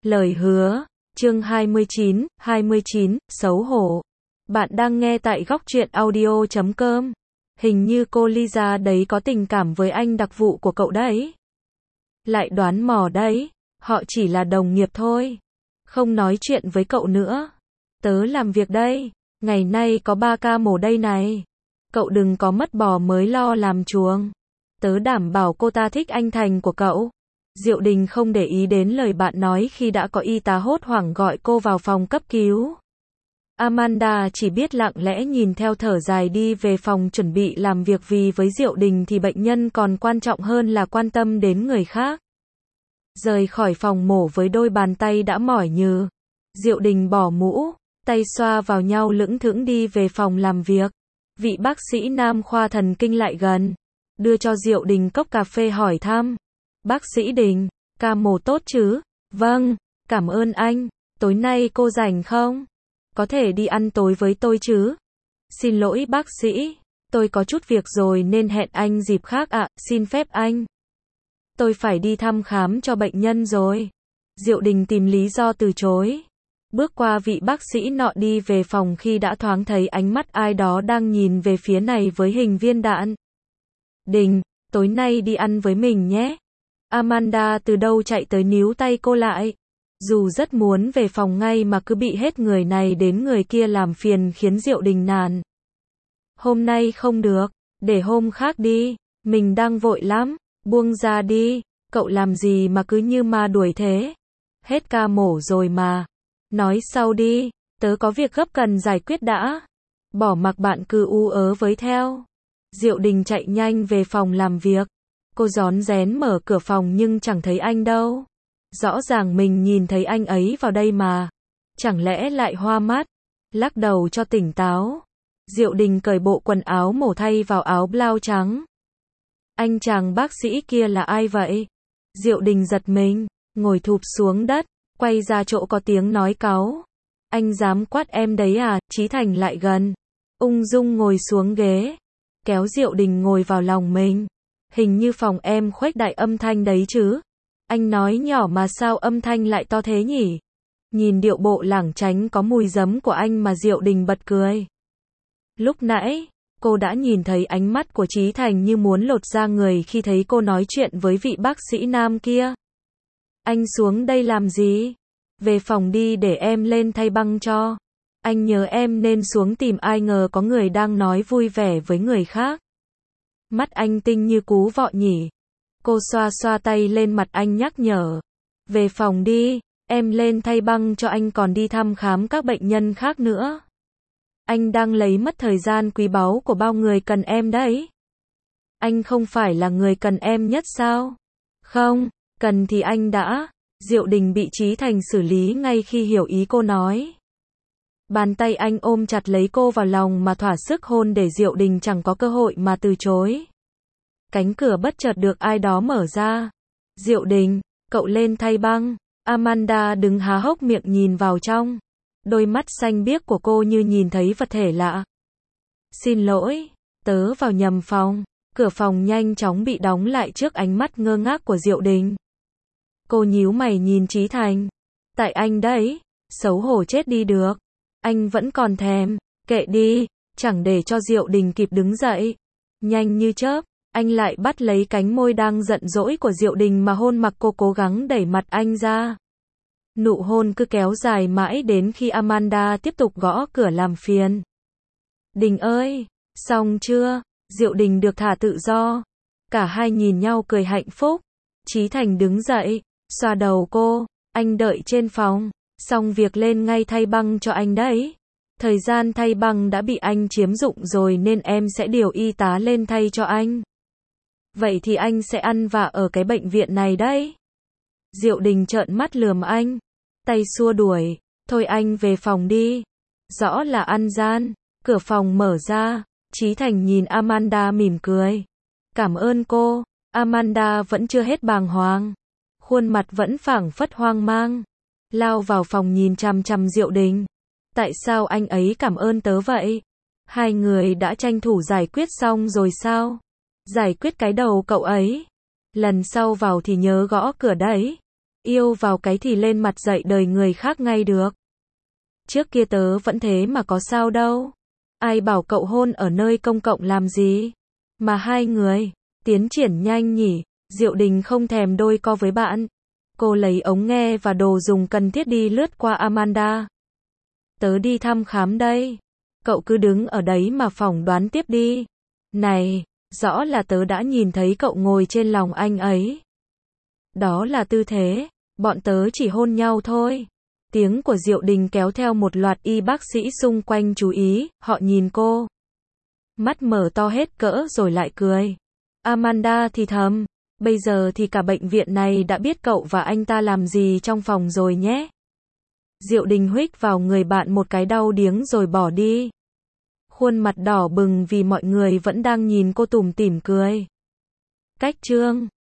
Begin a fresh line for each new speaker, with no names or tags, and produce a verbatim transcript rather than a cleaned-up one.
Lời hứa, chương hai mươi chín, hai mươi chín, xấu hổ. Bạn đang nghe tại góc truyện audio chấm com. Hình như cô Lisa đấy có tình cảm với anh đặc vụ của cậu đấy. Lại đoán mò đấy, họ chỉ là đồng nghiệp thôi. Không nói chuyện với cậu nữa. Tớ làm việc đây, ngày nay có ba ca mổ đây này. Cậu đừng có mất bò mới lo làm chuồng. Tớ đảm bảo cô ta thích anh Thành của cậu. Diệu Đình không để ý đến lời bạn nói khi đã có y tá hốt hoảng gọi cô vào phòng cấp cứu. Amanda chỉ biết lặng lẽ nhìn theo thở dài đi về phòng chuẩn bị làm việc vì với Diệu Đình thì bệnh nhân còn quan trọng hơn là quan tâm đến người khác. Rời khỏi phòng mổ với đôi bàn tay đã mỏi nhừ. Diệu Đình bỏ mũ, tay xoa vào nhau lững thững đi về phòng làm việc. Vị bác sĩ nam khoa thần kinh lại gần, đưa cho Diệu Đình cốc cà phê hỏi thăm. Bác sĩ Đình, ca mổ tốt chứ? Vâng, cảm ơn anh. Tối nay cô rảnh không? Có thể đi ăn tối với tôi chứ? Xin lỗi bác sĩ, tôi có chút việc rồi nên hẹn anh dịp khác ạ, xin phép anh. Tôi phải đi thăm khám cho bệnh nhân rồi. Diệu Đình tìm lý do từ chối. Bước qua vị bác sĩ nọ đi về phòng khi đã thoáng thấy ánh mắt ai đó đang nhìn về phía này với hình viên đạn. Đình, tối nay đi ăn với mình nhé. Amanda từ đâu chạy tới níu tay cô lại. Dù rất muốn về phòng ngay mà cứ bị hết người này đến người kia làm phiền khiến Diệu Đình nản. Hôm nay không được, để hôm khác đi, mình đang vội lắm, buông ra đi, cậu làm gì mà cứ như ma đuổi thế. Hết ca mổ rồi mà. Nói sau đi, tớ có việc gấp cần giải quyết đã. Bỏ mặc bạn cứ u ớ với theo. Diệu Đình chạy nhanh về phòng làm việc. Cô rón rén mở cửa phòng nhưng chẳng thấy anh đâu. Rõ ràng mình nhìn thấy anh ấy vào đây mà. Chẳng lẽ lại hoa mắt? Lắc đầu cho tỉnh táo. Diệu Đình cởi bộ quần áo mổ thay vào áo blau trắng. Anh chàng bác sĩ kia là ai vậy? Diệu Đình giật mình, ngồi thụp xuống đất, quay ra chỗ có tiếng nói cáu. Anh dám quát em đấy à? Chí Thành lại gần, ung dung ngồi xuống ghế, kéo Diệu Đình ngồi vào lòng mình. Hình như phòng em khuếch đại âm thanh đấy chứ. Anh nói nhỏ mà sao âm thanh lại to thế nhỉ? Nhìn điệu bộ lảng tránh có mùi giấm của anh mà Diệu Đình bật cười. Lúc nãy, cô đã nhìn thấy ánh mắt của Chí Thành như muốn lột da người khi thấy cô nói chuyện với vị bác sĩ nam kia. Anh xuống đây làm gì? Về phòng đi để em lên thay băng cho. Anh nhớ em nên xuống tìm ai ngờ có người đang nói vui vẻ với người khác. Mắt anh tinh như cú vọ nhỉ. Cô xoa xoa tay lên mặt anh nhắc nhở. Về phòng đi, em lên thay băng cho anh còn đi thăm khám các bệnh nhân khác nữa. Anh đang lấy mất thời gian quý báu của bao người cần em đấy. Anh không phải là người cần em nhất sao? Không, cần thì anh đã. Diệu Đình bị Chí Thành xử lý ngay khi hiểu ý cô nói. Bàn tay anh ôm chặt lấy cô vào lòng mà thỏa sức hôn để Diệu Đình chẳng có cơ hội mà từ chối. Cánh cửa bất chợt được ai đó mở ra. Diệu Đình, cậu lên thay băng. Amanda đứng há hốc miệng nhìn vào trong. Đôi mắt xanh biếc của cô như nhìn thấy vật thể lạ. Xin lỗi, tớ vào nhầm phòng. Cửa phòng nhanh chóng bị đóng lại trước ánh mắt ngơ ngác của Diệu Đình. Cô nhíu mày nhìn Chí Thành. Tại anh đấy, xấu hổ chết đi được. Anh vẫn còn thèm, kệ đi, chẳng để cho Diệu Đình kịp đứng dậy. Nhanh như chớp, anh lại bắt lấy cánh môi đang giận dỗi của Diệu Đình mà hôn mặc cô cố gắng đẩy mặt anh ra. Nụ hôn cứ kéo dài mãi đến khi Amanda tiếp tục gõ cửa làm phiền. Đình ơi, xong chưa? Diệu Đình được thả tự do. Cả hai nhìn nhau cười hạnh phúc. Chí Thành đứng dậy, xoa đầu cô. Anh đợi trên phòng. Xong việc lên ngay thay băng cho anh đấy. Thời gian thay băng đã bị anh chiếm dụng rồi nên em sẽ điều y tá lên thay cho anh. Vậy thì anh sẽ ăn vạ ở cái bệnh viện này đấy. Diệu Đình trợn mắt lườm anh. Tay xua đuổi. Thôi anh về phòng đi. Rõ là ăn gian. Cửa phòng mở ra. Chí Thành nhìn Amanda mỉm cười. Cảm ơn cô. Amanda vẫn chưa hết bàng hoàng. Khuôn mặt vẫn phảng phất hoang mang. Lao vào phòng nhìn chằm chằm Diệu Đình. Tại sao anh ấy cảm ơn tớ vậy? Hai người đã tranh thủ giải quyết xong rồi sao? Giải quyết cái đầu cậu ấy. Lần sau vào thì nhớ gõ cửa đấy. yêu vào cái thì lên mặt dạy đời người khác ngay được. Trước kia tớ vẫn thế mà có sao đâu. Ai bảo cậu hôn ở nơi công cộng làm gì? Mà hai người, tiến triển nhanh nhỉ, Diệu Đình không thèm đôi co với bạn. Cô lấy ống nghe và đồ dùng cần thiết đi lướt qua Amanda. Tớ đi thăm khám đây. Cậu cứ đứng ở đấy mà phỏng đoán tiếp đi. Này, rõ là tớ đã nhìn thấy cậu ngồi trên lòng anh ấy. Đó là tư thế, bọn tớ chỉ hôn nhau thôi. Tiếng của Diệu Đình kéo theo một loạt y bác sĩ xung quanh chú ý, họ nhìn cô. Mắt mở to hết cỡ rồi lại cười. Amanda thì thầm, bây giờ thì cả bệnh viện này đã biết cậu và anh ta làm gì trong phòng rồi nhé. Diệu Đình huých vào người bạn một cái đau điếng rồi bỏ đi. Khuôn mặt đỏ bừng vì mọi người vẫn đang nhìn cô tủm tỉm cười. Cách chương